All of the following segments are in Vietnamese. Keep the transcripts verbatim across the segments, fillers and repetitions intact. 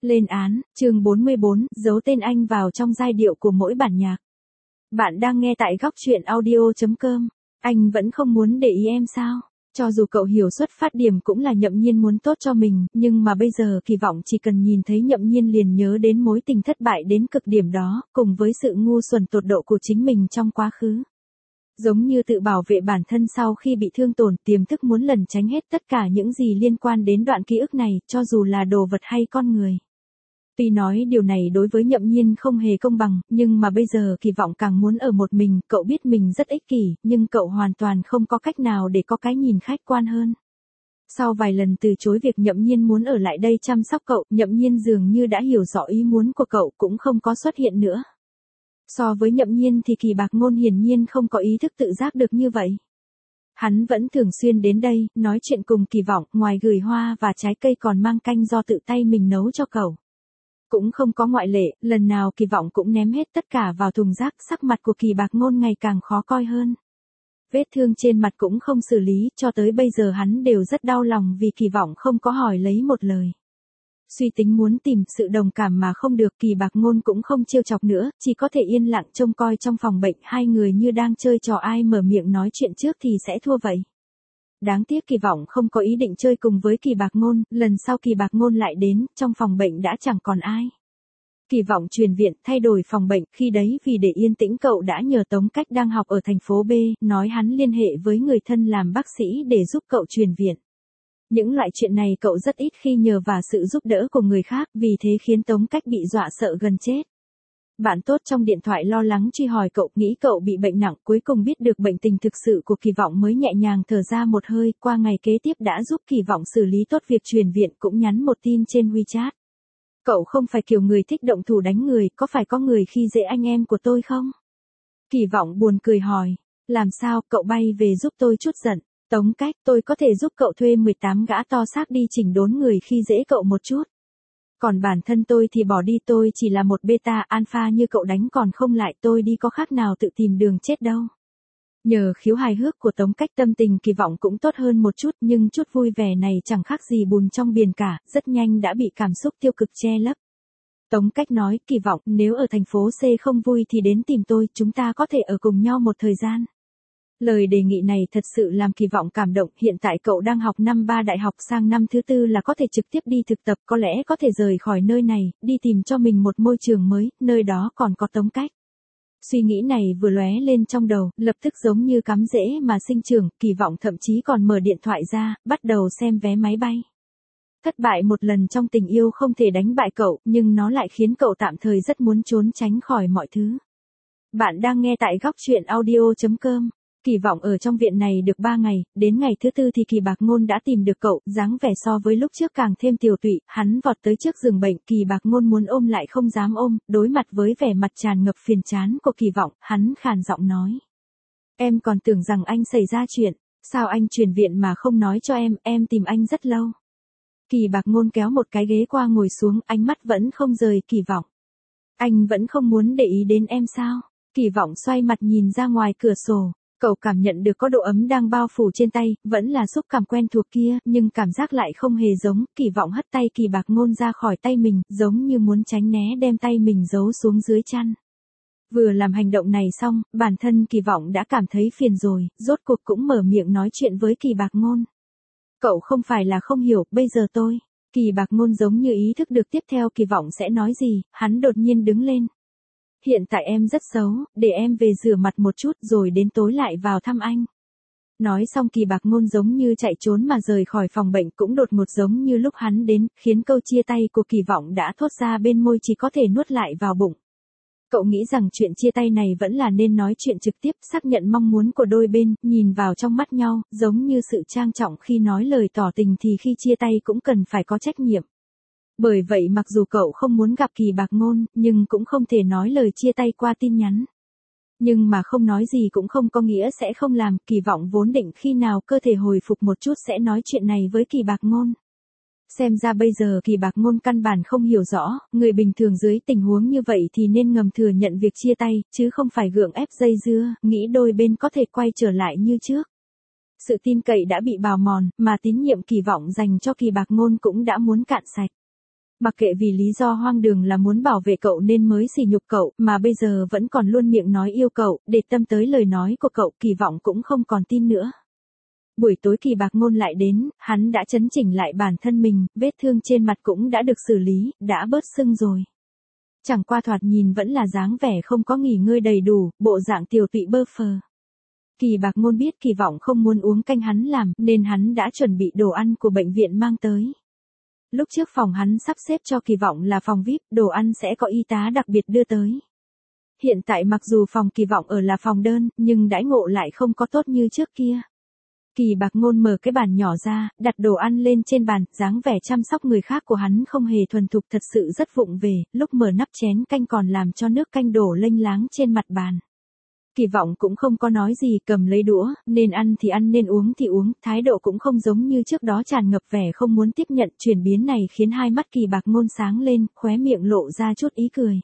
Lên án, chương bốn mươi bốn, giấu tên anh vào trong giai điệu của mỗi bản nhạc. Bạn đang nghe tại góc truyện audio chấm com. Anh vẫn không muốn để ý em sao? Cho dù cậu hiểu xuất phát điểm cũng là Nhậm Nhiên muốn tốt cho mình, nhưng mà bây giờ kỳ vọng chỉ cần nhìn thấy Nhậm Nhiên liền nhớ đến mối tình thất bại đến cực điểm đó, cùng với sự ngu xuẩn tột độ của chính mình trong quá khứ. Giống như tự bảo vệ bản thân sau khi bị thương tổn, tiềm thức muốn lẩn tránh hết tất cả những gì liên quan đến đoạn ký ức này, cho dù là đồ vật hay con người. Tuy nói điều này đối với Nhậm Nhiên không hề công bằng, nhưng mà bây giờ kỳ vọng càng muốn ở một mình, cậu biết mình rất ích kỷ, nhưng cậu hoàn toàn không có cách nào để có cái nhìn khách quan hơn. Sau vài lần từ chối việc Nhậm Nhiên muốn ở lại đây chăm sóc cậu, Nhậm Nhiên dường như đã hiểu rõ ý muốn của cậu cũng không có xuất hiện nữa. So với Nhậm Nhiên thì Kỳ Bạc Ngôn hiển nhiên không có ý thức tự giác được như vậy. Hắn vẫn thường xuyên đến đây, nói chuyện cùng Kỳ Vọng, ngoài gửi hoa và trái cây còn mang canh do tự tay mình nấu cho cậu. Cũng không có ngoại lệ, lần nào Kỳ Vọng cũng ném hết tất cả vào thùng rác, sắc mặt của Kỳ Bạc Ngôn ngày càng khó coi hơn. Vết thương trên mặt cũng không xử lý, cho tới bây giờ hắn đều rất đau lòng vì Kỳ Vọng không có hỏi lấy một lời. Suy tính muốn tìm sự đồng cảm mà không được, Kỳ Bạc Ngôn cũng không trêu chọc nữa, chỉ có thể yên lặng trông coi trong phòng bệnh, hai người như đang chơi trò ai mở miệng nói chuyện trước thì sẽ thua vậy. Đáng tiếc Kỳ Vọng không có ý định chơi cùng với Kỳ Bạc Ngôn, lần sau Kỳ Bạc Ngôn lại đến, trong phòng bệnh đã chẳng còn ai. Kỳ Vọng chuyển viện, thay đổi phòng bệnh, khi đấy vì để yên tĩnh cậu đã nhờ Tống Cách đang học ở thành phố B, nói hắn liên hệ với người thân làm bác sĩ để giúp cậu chuyển viện. Những loại chuyện này cậu rất ít khi nhờ vào sự giúp đỡ của người khác, vì thế khiến Tống Cách bị dọa sợ gần chết. Bạn tốt trong điện thoại lo lắng truy hỏi cậu, nghĩ cậu bị bệnh nặng, cuối cùng biết được bệnh tình thực sự của Kỳ Vọng mới nhẹ nhàng thở ra một hơi, qua ngày kế tiếp đã giúp Kỳ Vọng xử lý tốt việc chuyển viện, cũng nhắn một tin trên WeChat. Cậu không phải kiểu người thích động thủ đánh người, có phải có người khi dễ anh em của tôi không? Kỳ Vọng buồn cười hỏi, làm sao, cậu bay về giúp tôi chút giận. Tống Cách, tôi có thể giúp cậu thuê mười tám gã to xác đi chỉnh đốn người khi dễ cậu một chút. Còn bản thân tôi thì bỏ đi, tôi chỉ là một beta alpha như cậu đánh còn không lại, tôi đi có khác nào tự tìm đường chết đâu. Nhờ khiếu hài hước của Tống Cách tâm tình Kỳ Vọng cũng tốt hơn một chút, nhưng chút vui vẻ này chẳng khác gì bùn trong biển cả, rất nhanh đã bị cảm xúc tiêu cực che lấp. Tống Cách nói, Kỳ Vọng, nếu ở thành phố C không vui thì đến tìm tôi, chúng ta có thể ở cùng nhau một thời gian. Lời đề nghị này thật sự làm Kỳ Vọng cảm động, hiện tại cậu đang học năm ba đại học, sang năm thứ tư là có thể trực tiếp đi thực tập, có lẽ có thể rời khỏi nơi này, đi tìm cho mình một môi trường mới, nơi đó còn có Tống Cách. Suy nghĩ này vừa lóe lên trong đầu, lập tức giống như cắm rễ mà sinh trưởng, Kỳ Vọng thậm chí còn mở điện thoại ra, bắt đầu xem vé máy bay. Thất bại một lần trong tình yêu không thể đánh bại cậu, nhưng nó lại khiến cậu tạm thời rất muốn trốn tránh khỏi mọi thứ. Bạn đang nghe tại góc truyện audio chấm com. Kỳ Vọng ở trong viện này được ba ngày, đến ngày thứ tư thì Kỳ Bạc Ngôn đã tìm được cậu, dáng vẻ so với lúc trước càng thêm tiều tụy, hắn vọt tới trước giường bệnh, Kỳ Bạc Ngôn muốn ôm lại không dám ôm, đối mặt với vẻ mặt tràn ngập phiền chán của Kỳ Vọng, hắn khàn giọng nói. Em còn tưởng rằng anh xảy ra chuyện, sao anh chuyển viện mà không nói cho em, em tìm anh rất lâu. Kỳ Bạc Ngôn kéo một cái ghế qua ngồi xuống, ánh mắt vẫn không rời Kỳ Vọng. Anh vẫn không muốn để ý đến em sao? Kỳ Vọng xoay mặt nhìn ra ngoài cửa sổ. Cậu cảm nhận được có độ ấm đang bao phủ trên tay, vẫn là xúc cảm quen thuộc kia, nhưng cảm giác lại không hề giống. Kỳ Vọng hất tay Kỳ Bạc Ngôn ra khỏi tay mình, giống như muốn tránh né đem tay mình giấu xuống dưới chăn. Vừa làm hành động này xong, bản thân Kỳ Vọng đã cảm thấy phiền rồi, rốt cuộc cũng mở miệng nói chuyện với Kỳ Bạc Ngôn. Cậu không phải là không hiểu, bây giờ tôi. Kỳ Bạc Ngôn giống như ý thức được tiếp theo Kỳ Vọng sẽ nói gì, hắn đột nhiên đứng lên. Hiện tại em rất xấu, để em về rửa mặt một chút rồi đến tối lại vào thăm anh. Nói xong Kỳ Bạc Ngôn giống như chạy trốn mà rời khỏi phòng bệnh, cũng đột ngột giống như lúc hắn đến, khiến câu chia tay của Kỳ Vọng đã thốt ra bên môi chỉ có thể nuốt lại vào bụng. Cậu nghĩ rằng chuyện chia tay này vẫn là nên nói chuyện trực tiếp, xác nhận mong muốn của đôi bên, nhìn vào trong mắt nhau, giống như sự trang trọng khi nói lời tỏ tình thì khi chia tay cũng cần phải có trách nhiệm. Bởi vậy mặc dù cậu không muốn gặp Kỳ Bạc Ngôn, nhưng cũng không thể nói lời chia tay qua tin nhắn. Nhưng mà không nói gì cũng không có nghĩa sẽ không làm, Kỳ Vọng vốn định khi nào cơ thể hồi phục một chút sẽ nói chuyện này với Kỳ Bạc Ngôn. Xem ra bây giờ Kỳ Bạc Ngôn căn bản không hiểu rõ, người bình thường dưới tình huống như vậy thì nên ngầm thừa nhận việc chia tay, chứ không phải gượng ép dây dưa, nghĩ đôi bên có thể quay trở lại như trước. Sự tin cậy đã bị bào mòn, mà tín nhiệm Kỳ Vọng dành cho Kỳ Bạc Ngôn cũng đã muốn cạn sạch. Mặc kệ vì lý do hoang đường là muốn bảo vệ cậu nên mới sỉ nhục cậu, mà bây giờ vẫn còn luôn miệng nói yêu cậu, để tâm tới lời nói của cậu, Kỳ Vọng cũng không còn tin nữa. Buổi tối Kỳ Bạc Ngôn lại đến, hắn đã chấn chỉnh lại bản thân mình, vết thương trên mặt cũng đã được xử lý, đã bớt sưng rồi. Chẳng qua thoạt nhìn vẫn là dáng vẻ không có nghỉ ngơi đầy đủ, bộ dạng tiểu tụy bơ phờ. Kỳ Bạc Ngôn biết Kỳ Vọng không muốn uống canh hắn làm, nên hắn đã chuẩn bị đồ ăn của bệnh viện mang tới. Lúc trước phòng hắn sắp xếp cho Kỳ Vọng là phòng vi ai pi, đồ ăn sẽ có y tá đặc biệt đưa tới. Hiện tại mặc dù phòng Kỳ Vọng ở là phòng đơn, nhưng đãi ngộ lại không có tốt như trước kia. Kỳ Bạc Ngôn mở cái bàn nhỏ ra, đặt đồ ăn lên trên bàn, dáng vẻ chăm sóc người khác của hắn không hề thuần thục, thật sự rất vụng về, lúc mở nắp chén canh còn làm cho nước canh đổ lênh láng trên mặt bàn. Kỳ Vọng cũng không có nói gì, cầm lấy đũa, nên ăn thì ăn nên uống thì uống, thái độ cũng không giống như trước đó tràn ngập vẻ không muốn tiếp nhận. Chuyển biến này khiến hai mắt Kỳ Bạc Ngôn sáng lên, khóe miệng lộ ra chút ý cười.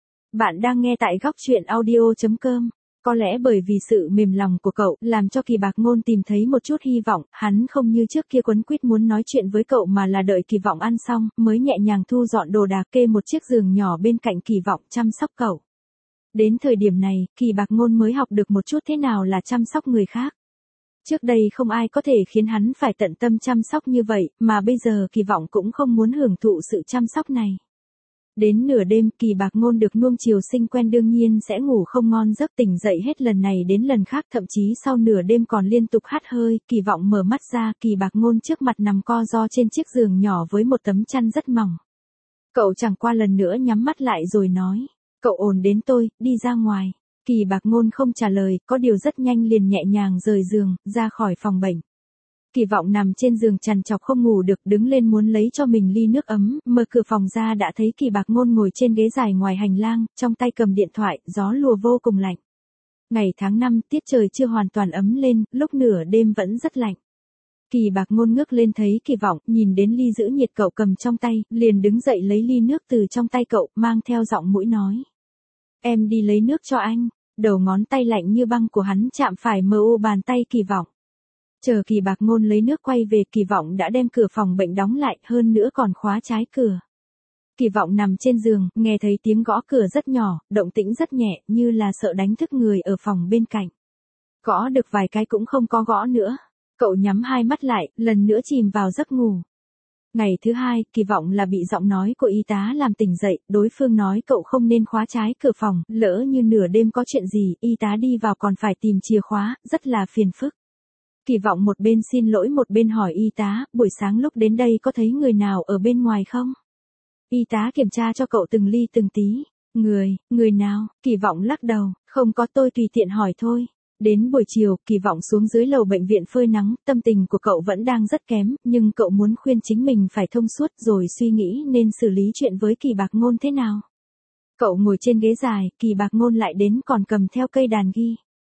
Bạn đang nghe tại góc truyện audio chấm com. Có lẽ bởi vì sự mềm lòng của cậu, làm cho Kỳ Bạc Ngôn tìm thấy một chút hy vọng, hắn không như trước kia quấn quýt muốn nói chuyện với cậu mà là đợi Kỳ Vọng ăn xong, mới nhẹ nhàng thu dọn đồ đạc, kê một chiếc giường nhỏ bên cạnh Kỳ Vọng chăm sóc cậu. Đến thời điểm này, Kỳ Bạc Ngôn mới học được một chút thế nào là chăm sóc người khác. Trước đây không ai có thể khiến hắn phải tận tâm chăm sóc như vậy, mà bây giờ Kỳ Vọng cũng không muốn hưởng thụ sự chăm sóc này. Đến nửa đêm, Kỳ Bạc Ngôn được nuông chiều sinh quen đương nhiên sẽ ngủ không ngon giấc, tỉnh dậy hết lần này đến lần khác, thậm chí sau nửa đêm còn liên tục hắt hơi. Kỳ Vọng mở mắt ra, Kỳ Bạc Ngôn trước mặt nằm co ro trên chiếc giường nhỏ với một tấm chăn rất mỏng. Cậu chẳng qua lần nữa nhắm mắt lại rồi nói, cậu ổn đến tôi, đi ra ngoài. Kỳ Bạc Ngôn không trả lời, có điều rất nhanh liền nhẹ nhàng rời giường, ra khỏi phòng bệnh. Kỳ Vọng nằm trên giường trằn trọc không ngủ được, đứng lên muốn lấy cho mình ly nước ấm, mở cửa phòng ra đã thấy Kỳ Bạc Ngôn ngồi trên ghế dài ngoài hành lang, trong tay cầm điện thoại, gió lùa vô cùng lạnh. Ngày tháng năm, tiết trời chưa hoàn toàn ấm lên, lúc nửa đêm vẫn rất lạnh. Kỳ Bạc Ngôn ngước lên thấy Kỳ Vọng, nhìn đến ly giữ nhiệt cậu cầm trong tay, liền đứng dậy lấy ly nước từ trong tay cậu, mang theo giọng mũi nói. Em đi lấy nước cho anh. Đầu ngón tay lạnh như băng của hắn chạm phải mờ u bàn tay Kỳ Vọng. Chờ Kỳ Bạc Ngôn lấy nước quay về, Kỳ Vọng đã đem cửa phòng bệnh đóng lại, hơn nữa còn khóa trái cửa. Kỳ Vọng nằm trên giường, nghe thấy tiếng gõ cửa rất nhỏ, động tĩnh rất nhẹ, như là sợ đánh thức người ở phòng bên cạnh. Gõ được vài cái cũng không có gõ nữa. Cậu nhắm hai mắt lại, lần nữa chìm vào giấc ngủ. Ngày thứ hai, Kỳ Vọng là bị giọng nói của y tá làm tỉnh dậy, đối phương nói cậu không nên khóa trái cửa phòng, lỡ như nửa đêm có chuyện gì, y tá đi vào còn phải tìm chìa khóa, rất là phiền phức. Kỳ Vọng một bên xin lỗi một bên hỏi y tá, buổi sáng lúc đến đây có thấy người nào ở bên ngoài không? Y tá kiểm tra cho cậu từng ly từng tí. Người, người nào? Kỳ Vọng lắc đầu, không có, tôi tùy tiện hỏi thôi. Đến buổi chiều, Kỳ Vọng xuống dưới lầu bệnh viện phơi nắng, tâm tình của cậu vẫn đang rất kém, nhưng cậu muốn khuyên chính mình phải thông suốt rồi suy nghĩ nên xử lý chuyện với Kỳ Bạc Ngôn thế nào. Cậu ngồi trên ghế dài, Kỳ Bạc Ngôn lại đến còn cầm theo cây đàn ghi.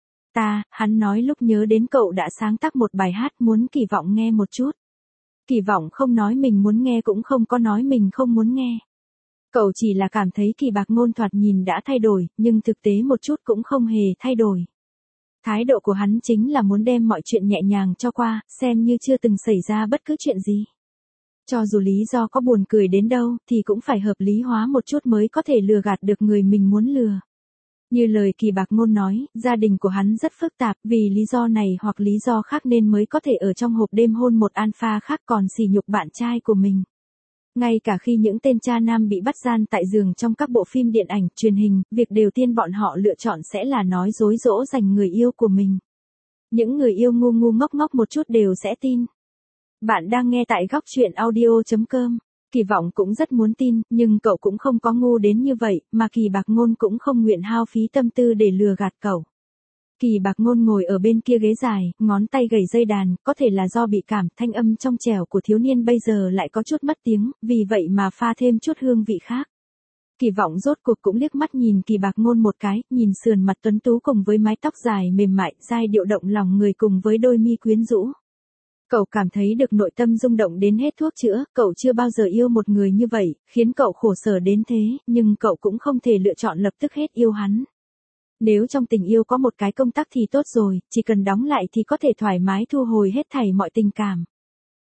Ta, hắn nói lúc nhớ đến cậu đã sáng tác một bài hát muốn Kỳ Vọng nghe một chút. Kỳ Vọng không nói mình muốn nghe cũng không có nói mình không muốn nghe. Cậu chỉ là cảm thấy Kỳ Bạc Ngôn thoạt nhìn đã thay đổi, nhưng thực tế một chút cũng không hề thay đổi. Thái độ của hắn chính là muốn đem mọi chuyện nhẹ nhàng cho qua, xem như chưa từng xảy ra bất cứ chuyện gì. Cho dù lý do có buồn cười đến đâu, thì cũng phải hợp lý hóa một chút mới có thể lừa gạt được người mình muốn lừa. Như lời Kỳ Bạc Ngôn nói, gia đình của hắn rất phức tạp, vì lý do này hoặc lý do khác nên mới có thể ở trong hộp đêm hôn một alpha khác còn sỉ nhục bạn trai của mình. Ngay cả khi những tên cha nam bị bắt gian tại giường trong các bộ phim điện ảnh, truyền hình, việc đầu tiên bọn họ lựa chọn sẽ là nói dối dỗ dành người yêu của mình. Những người yêu ngu ngu ngốc ngốc một chút đều sẽ tin. Bạn đang nghe tại góc truyện audio chấm com. Kỳ Vọng cũng rất muốn tin, nhưng cậu cũng không có ngu đến như vậy, mà Kỳ Bạc Ngôn cũng không nguyện hao phí tâm tư để lừa gạt cậu. Kỳ Bạc Ngôn ngồi ở bên kia ghế dài, ngón tay gảy dây đàn, có thể là do bị cảm, thanh âm trong trẻo của thiếu niên bây giờ lại có chút mất tiếng, vì vậy mà pha thêm chút hương vị khác. Kỳ Vọng rốt cuộc cũng liếc mắt nhìn Kỳ Bạc Ngôn một cái, nhìn sườn mặt tuấn tú cùng với mái tóc dài mềm mại, giai điệu động lòng người cùng với đôi mi quyến rũ. Cậu cảm thấy được nội tâm rung động đến hết thuốc chữa, cậu chưa bao giờ yêu một người như vậy, khiến cậu khổ sở đến thế, nhưng cậu cũng không thể lựa chọn lập tức hết yêu hắn. Nếu trong tình yêu có một cái công tắc thì tốt rồi, chỉ cần đóng lại thì có thể thoải mái thu hồi hết thảy mọi tình cảm.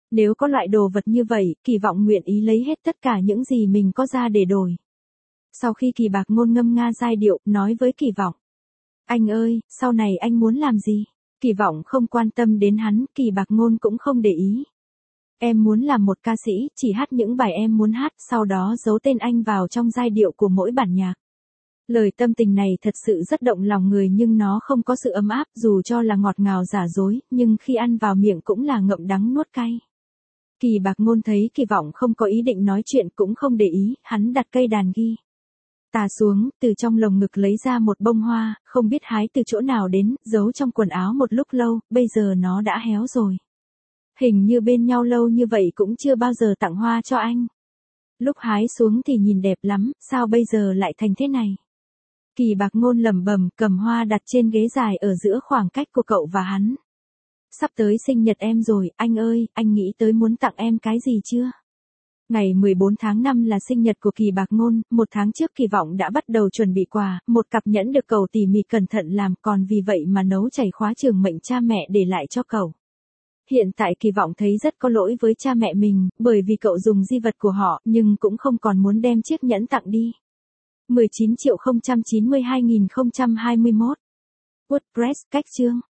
Nếu có loại đồ vật như vậy, Kỳ Vọng nguyện ý lấy hết tất cả những gì mình có ra để đổi. Sau khi Kỳ Bạc Ngôn ngâm nga giai điệu, nói với Kỳ Vọng. Anh ơi, sau này anh muốn làm gì? Kỳ Vọng không quan tâm đến hắn, Kỳ Bạc Ngôn cũng không để ý. Em muốn làm một ca sĩ, chỉ hát những bài em muốn hát, sau đó giấu tên anh vào trong giai điệu của mỗi bản nhạc. Lời tâm tình này thật sự rất động lòng người nhưng nó không có sự ấm áp dù cho là ngọt ngào giả dối, nhưng khi ăn vào miệng cũng là ngậm đắng nuốt cay. Kỳ Bạc Ngôn thấy Kỳ Vọng không có ý định nói chuyện cũng không để ý, hắn đặt cây đàn ghi tà xuống, từ trong lồng ngực lấy ra một bông hoa, không biết hái từ chỗ nào đến, giấu trong quần áo một lúc lâu, bây giờ nó đã héo rồi. Hình như bên nhau lâu như vậy cũng chưa bao giờ tặng hoa cho anh. Lúc hái xuống thì nhìn đẹp lắm, sao bây giờ lại thành thế này? Kỳ Bạc Ngôn lẩm bẩm, cầm hoa đặt trên ghế dài ở giữa khoảng cách của cậu và hắn. Sắp tới sinh nhật em rồi, anh ơi, anh nghĩ tới muốn tặng em cái gì chưa? Ngày mười bốn tháng năm là sinh nhật của Kỳ Bạc Ngôn, một tháng trước Kỳ Vọng đã bắt đầu chuẩn bị quà, một cặp nhẫn được cậu tỉ mỉ cẩn thận làm, còn vì vậy mà nấu chảy khóa trường mệnh cha mẹ để lại cho cậu. Hiện tại Kỳ Vọng thấy rất có lỗi với cha mẹ mình, bởi vì cậu dùng di vật của họ, nhưng cũng không còn muốn đem chiếc nhẫn tặng đi. mười chín triệu không trăm chín mươi hai nghìn không trăm hai mươi mốt. WordPress, cách chương.